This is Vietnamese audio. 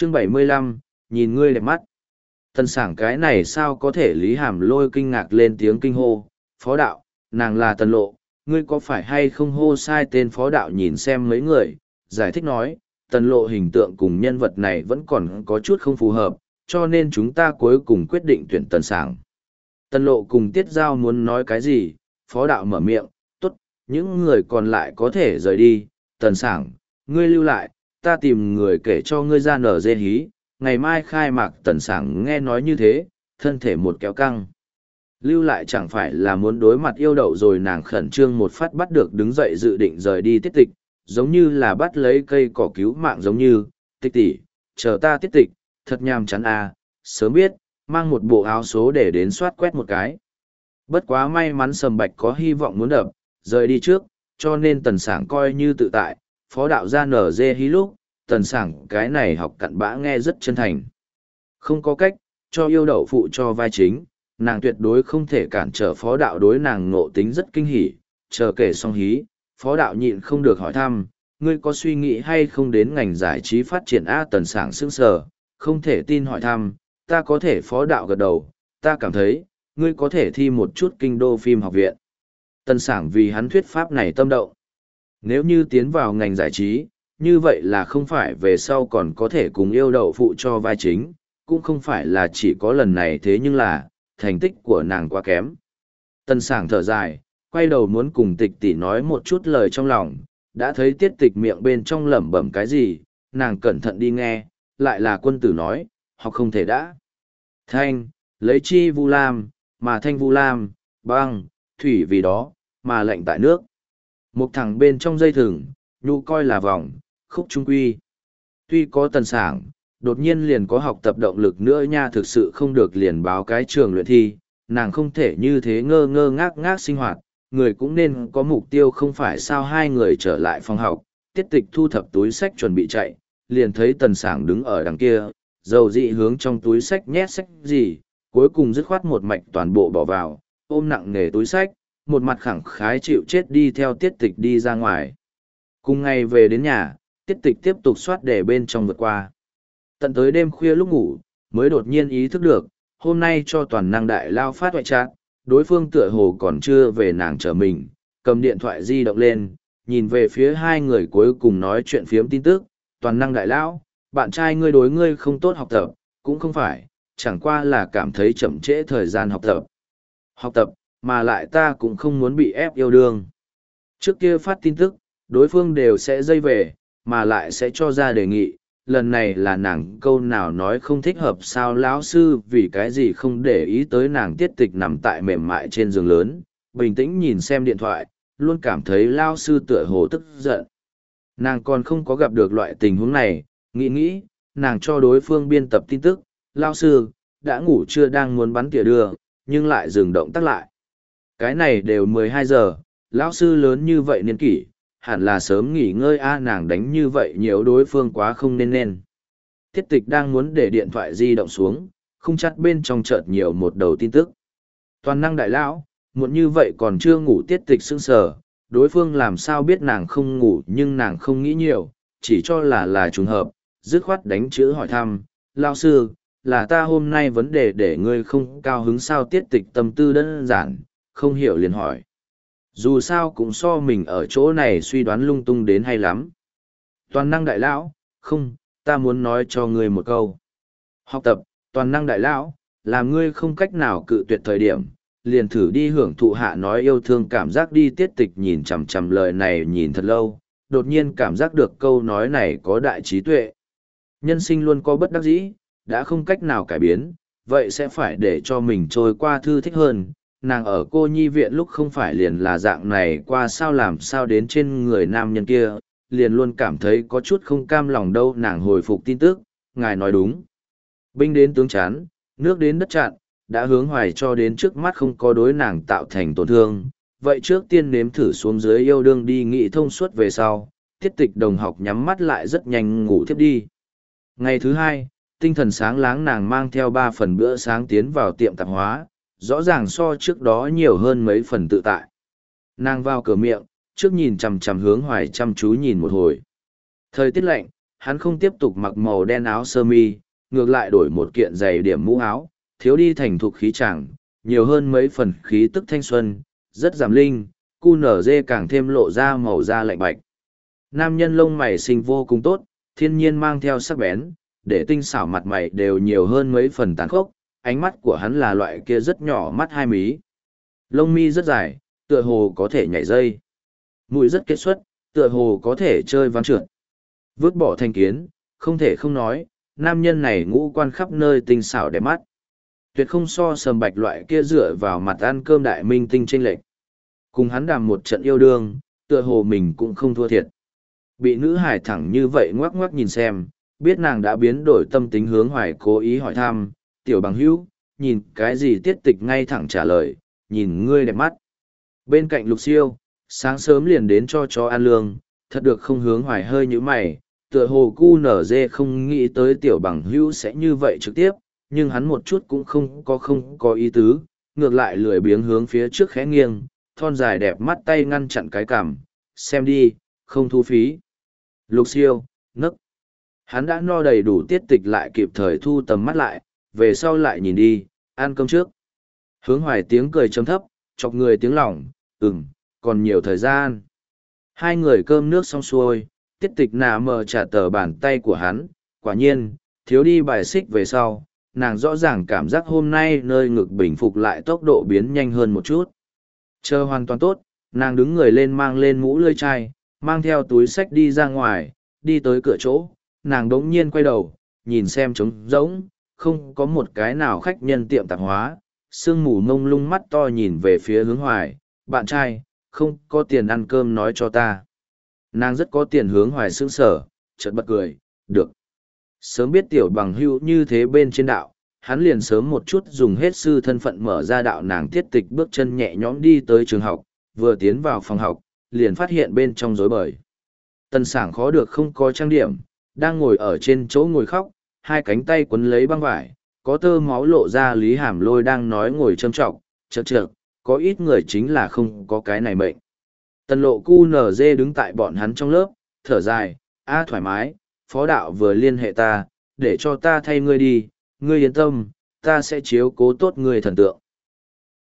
Chương 75, nhìn ngươi đẹp mắt. Tần Sảng cái này sao có thể? Lý Hàm Lôi kinh ngạc lên tiếng kinh hô, phó đạo, nàng là Tần Lộ, ngươi có phải hay không hô sai tên? Phó đạo nhìn xem mấy người, giải thích nói, Tần Lộ hình tượng cùng nhân vật này vẫn còn có chút không phù hợp, cho nên chúng ta cuối cùng quyết định tuyển Tần Sảng. Tần Lộ cùng Tiết Giao muốn nói cái gì, phó đạo mở miệng, tốt, những người còn lại có thể rời đi, Tần Sảng, ngươi lưu lại, ta tìm người kể cho ngươi ra nở dê hí, ngày mai khai mạc. Tần Sảng nghe nói như thế, thân thể một kéo căng. Lưu lại chẳng phải là muốn đối mặt yêu đậu rồi? Nàng khẩn trương một phát bắt được đứng dậy dự định rời đi. Tiết Tịch, giống như là bắt lấy cây cỏ cứu mạng giống như, Tịch tỷ, chờ ta. Tiết Tịch, thật nhàm chán à, sớm biết, mang một bộ áo số để đến soát quét một cái. Bất quá may mắn Sầm Bạch có hy vọng muốn đập, rời đi trước, cho nên Tần Sảng coi như tự tại, phó đạo ra nở dê hí lúc, Tần Sảng cái này học cặn bã nghe rất chân thành. Không có cách, cho yêu đậu phụ cho vai chính, nàng tuyệt đối không thể cản trở phó đạo, đối nàng ngộ tính rất kinh hỉ. Chờ kể xong hí, phó đạo nhịn không được hỏi thăm, ngươi có suy nghĩ hay không đến ngành giải trí phát triển a? Tần Sảng sững sờ, không thể tin hỏi thăm, ta có thể. Phó đạo gật đầu, ta cảm thấy, ngươi có thể thi một chút kinh đô phim học viện. Tần Sảng vì hắn thuyết pháp này tâm động. Nếu như tiến vào ngành giải trí, như vậy là không phải về sau còn có thể cùng yêu đậu phụ cho vai chính, cũng không phải là chỉ có lần này. Thế nhưng là, thành tích của nàng quá kém. Tần Sảng thở dài, quay đầu muốn cùng Tịch tỷ nói một chút lời trong lòng, đã thấy Tiết Tịch miệng bên trong lẩm bẩm cái gì, nàng cẩn thận đi nghe, lại là Quân Tử nói, học không thể đã. Thanh, lấy chi vu lam, mà thanh vu lam, băng, thủy vì đó, mà lạnh tại nước. Một thằng bên trong dây thừng, nhu coi là vòng, khúc trung quy. Tuy có Tần Sảng, đột nhiên liền có học tập động lực nữa nha, thực sự không được liền báo cái trường luyện thi, nàng không thể như thế ngơ ngơ ngác ngác sinh hoạt, người cũng nên có mục tiêu không phải sao? Hai người trở lại phòng học, Tiết Tịch thu thập túi sách chuẩn bị chạy, liền thấy Tần Sảng đứng ở đằng kia, dầu dị hướng trong túi sách nhét sách gì, cuối cùng dứt khoát một mạch toàn bộ bỏ vào, ôm nặng nề túi sách, một mặt khẳng khái chịu chết đi theo Tiết Tịch đi ra ngoài. Cùng ngày về đến nhà, Tiết Tịch tiếp tục soát để bên trong vượt qua. Tận tới đêm khuya lúc ngủ, mới đột nhiên ý thức được, hôm nay cho toàn năng đại lao phát ngoại trạng, đối phương tựa hồ còn chưa về. Nàng trở mình, cầm điện thoại di động lên, nhìn về phía hai người cuối cùng nói chuyện phiếm tin tức. Toàn năng đại lão, bạn trai ngươi đối ngươi không tốt học tập, cũng không phải, chẳng qua là cảm thấy chậm trễ thời gian học tập. Học tập, mà lại ta cũng không muốn bị ép yêu đương. Trước kia phát tin tức, đối phương đều sẽ dây về, mà lại sẽ cho ra đề nghị. Lần này là nàng câu nào nói không thích hợp sao? Lão sư vì cái gì không để ý tới nàng? Tiết Tịch nằm tại mềm mại trên giường lớn, bình tĩnh nhìn xem điện thoại, luôn cảm thấy lao sư tựa hồ tức giận. Nàng còn không có gặp được loại tình huống này, nghĩ, nàng cho đối phương biên tập tin tức, lao sư, đã ngủ chưa? Đang muốn bắn tỉa đưa, nhưng lại dừng động tác lại. Cái này đều 12 giờ, lão sư lớn như vậy niên kỷ, hẳn là sớm nghỉ ngơi a. Nàng đánh như vậy nhiều đối phương quá không nên. Tiết Tịch đang muốn để điện thoại di động xuống, không chắc bên trong chợt nhiều một đầu tin tức. Toàn năng đại lão, muộn như vậy còn chưa ngủ? Tiết Tịch sững sờ, đối phương làm sao biết nàng không ngủ? Nhưng nàng không nghĩ nhiều, chỉ cho là trùng hợp, dứt khoát đánh chữ hỏi thăm, lão sư, là ta hôm nay vấn đề để ngươi không cao hứng sao? Tiết Tịch tâm tư đơn giản, không hiểu liền hỏi. Dù sao cũng so mình ở chỗ này suy đoán lung tung đến hay lắm. Toàn năng đại lão, không, ta muốn nói cho ngươi một câu. Học tập, toàn năng đại lão, làm ngươi không cách nào cự tuyệt thời điểm, liền thử đi hưởng thụ hạ nói yêu thương cảm giác đi. Tiết Tịch nhìn chằm chằm lời này nhìn thật lâu, đột nhiên cảm giác được câu nói này có đại trí tuệ. Nhân sinh luôn có bất đắc dĩ, đã không cách nào cải biến, vậy sẽ phải để cho mình trôi qua thư thích hơn. Nàng ở cô nhi viện lúc không phải liền là dạng này qua sao? Làm sao đến trên người nam nhân kia, liền luôn cảm thấy có chút không cam lòng đâu. Nàng hồi phục tin tức, ngài nói đúng. Binh đến tướng chán, nước đến đất chặn, đã hướng hoài cho đến trước mắt không có đối nàng tạo thành tổn thương. Vậy trước tiên nếm thử xuống dưới yêu đương đi, nghĩ thông suốt về sau. Tiết Tịch đồng học nhắm mắt lại rất nhanh ngủ thiếp đi. Ngày thứ hai, tinh thần sáng láng, nàng mang theo 3 phần bữa sáng tiến vào tiệm tạp hóa, rõ ràng so trước đó nhiều hơn mấy phần tự tại. Nàng vào cửa miệng, trước nhìn chằm chằm hướng hoài chăm chú nhìn một hồi. Thời tiết lạnh, hắn không tiếp tục mặc màu đen áo sơ mi, ngược lại đổi một kiện giày điểm mũ áo, thiếu đi thành thục khí chẳng, nhiều hơn mấy phần khí tức thanh xuân, rất giảm linh, cu nở dê càng thêm lộ ra màu da lạnh bạch. Nam nhân lông mày xinh vô cùng tốt, thiên nhiên mang theo sắc bén, để tinh xảo mặt mày đều nhiều hơn mấy phần tàn khốc, ánh mắt của hắn là loại kia rất nhỏ mắt hai mí. Lông mi rất dài, tựa hồ có thể nhảy dây. Mũi rất kết xuất, tựa hồ có thể chơi ván trượt. Vứt bỏ thành kiến, không thể không nói, nam nhân này ngũ quan khắp nơi tinh xảo đẹp mắt. Tuyệt không so sầm bạch loại kia dựa vào mặt ăn cơm đại minh tinh chênh lệch. Cùng hắn đàm một trận yêu đương, tựa hồ mình cũng không thua thiệt. Bị nữ hải thẳng như vậy ngoắc ngoắc nhìn xem, biết nàng đã biến đổi tâm tính hướng hoài cố ý hỏi thăm, tiểu bằng hữu, nhìn cái gì tiết tịch ngay thẳng trả lời, nhìn ngươi đẹp mắt. Bên cạnh Lục Siêu, sáng sớm liền đến cho chó ăn lương, thật được không hướng hoài hơi như mày, tựa hồ cu nở dê không nghĩ tới tiểu bằng hữu sẽ như vậy trực tiếp, nhưng hắn một chút cũng không có ý tứ, ngược lại lười biếng hướng phía trước khẽ nghiêng, thon dài đẹp mắt tay ngăn chặn cái cằm, xem đi, không thu phí. Lục Siêu, nấc. Hắn đã no đầy đủ tiết tịch lại kịp thời thu tầm mắt lại, về sau lại nhìn đi, ăn cơm trước. Hướng hoài tiếng cười chấm thấp, chọc người tiếng lỏng, còn nhiều thời gian. Hai người cơm nước xong xuôi, tiết tịch nà mờ trả tờ bàn tay của hắn, quả nhiên, thiếu đi bài xích về sau, nàng rõ ràng cảm giác hôm nay nơi ngực bình phục lại tốc độ biến nhanh hơn một chút. Chờ hoàn toàn tốt, nàng đứng người lên mang lên mũ lưỡi chai, mang theo túi sách đi ra ngoài, đi tới cửa chỗ, nàng đống nhiên quay đầu, nhìn xem trống rỗng, không có một cái nào khách nhân tiệm tạp hóa, sương mù mông lung mắt to nhìn về phía hướng hoài, bạn trai, không có tiền ăn cơm nói cho ta. Nàng rất có tiền hướng hoài sững sở, chợt bật cười, được. Sớm biết tiểu bằng hữu như thế bên trên đạo, hắn liền sớm một chút dùng hết sư thân phận mở ra đạo nàng tiết tịch bước chân nhẹ nhõm đi tới trường học, vừa tiến vào phòng học, liền phát hiện bên trong rối bời. Tần Sảng khó được không có trang điểm, đang ngồi ở trên chỗ ngồi khóc, hai cánh tay quấn lấy băng vải, có tơ máu lộ ra Lý Hàm Lôi đang nói ngồi châm trọng, chật, có ít người chính là không có cái này mệnh. Tần lộ cu nở dê đứng tại bọn hắn trong lớp, thở dài, thoải mái, phó đạo vừa liên hệ ta, để cho ta thay ngươi đi, ngươi yên tâm, ta sẽ chiếu cố tốt ngươi thần tượng.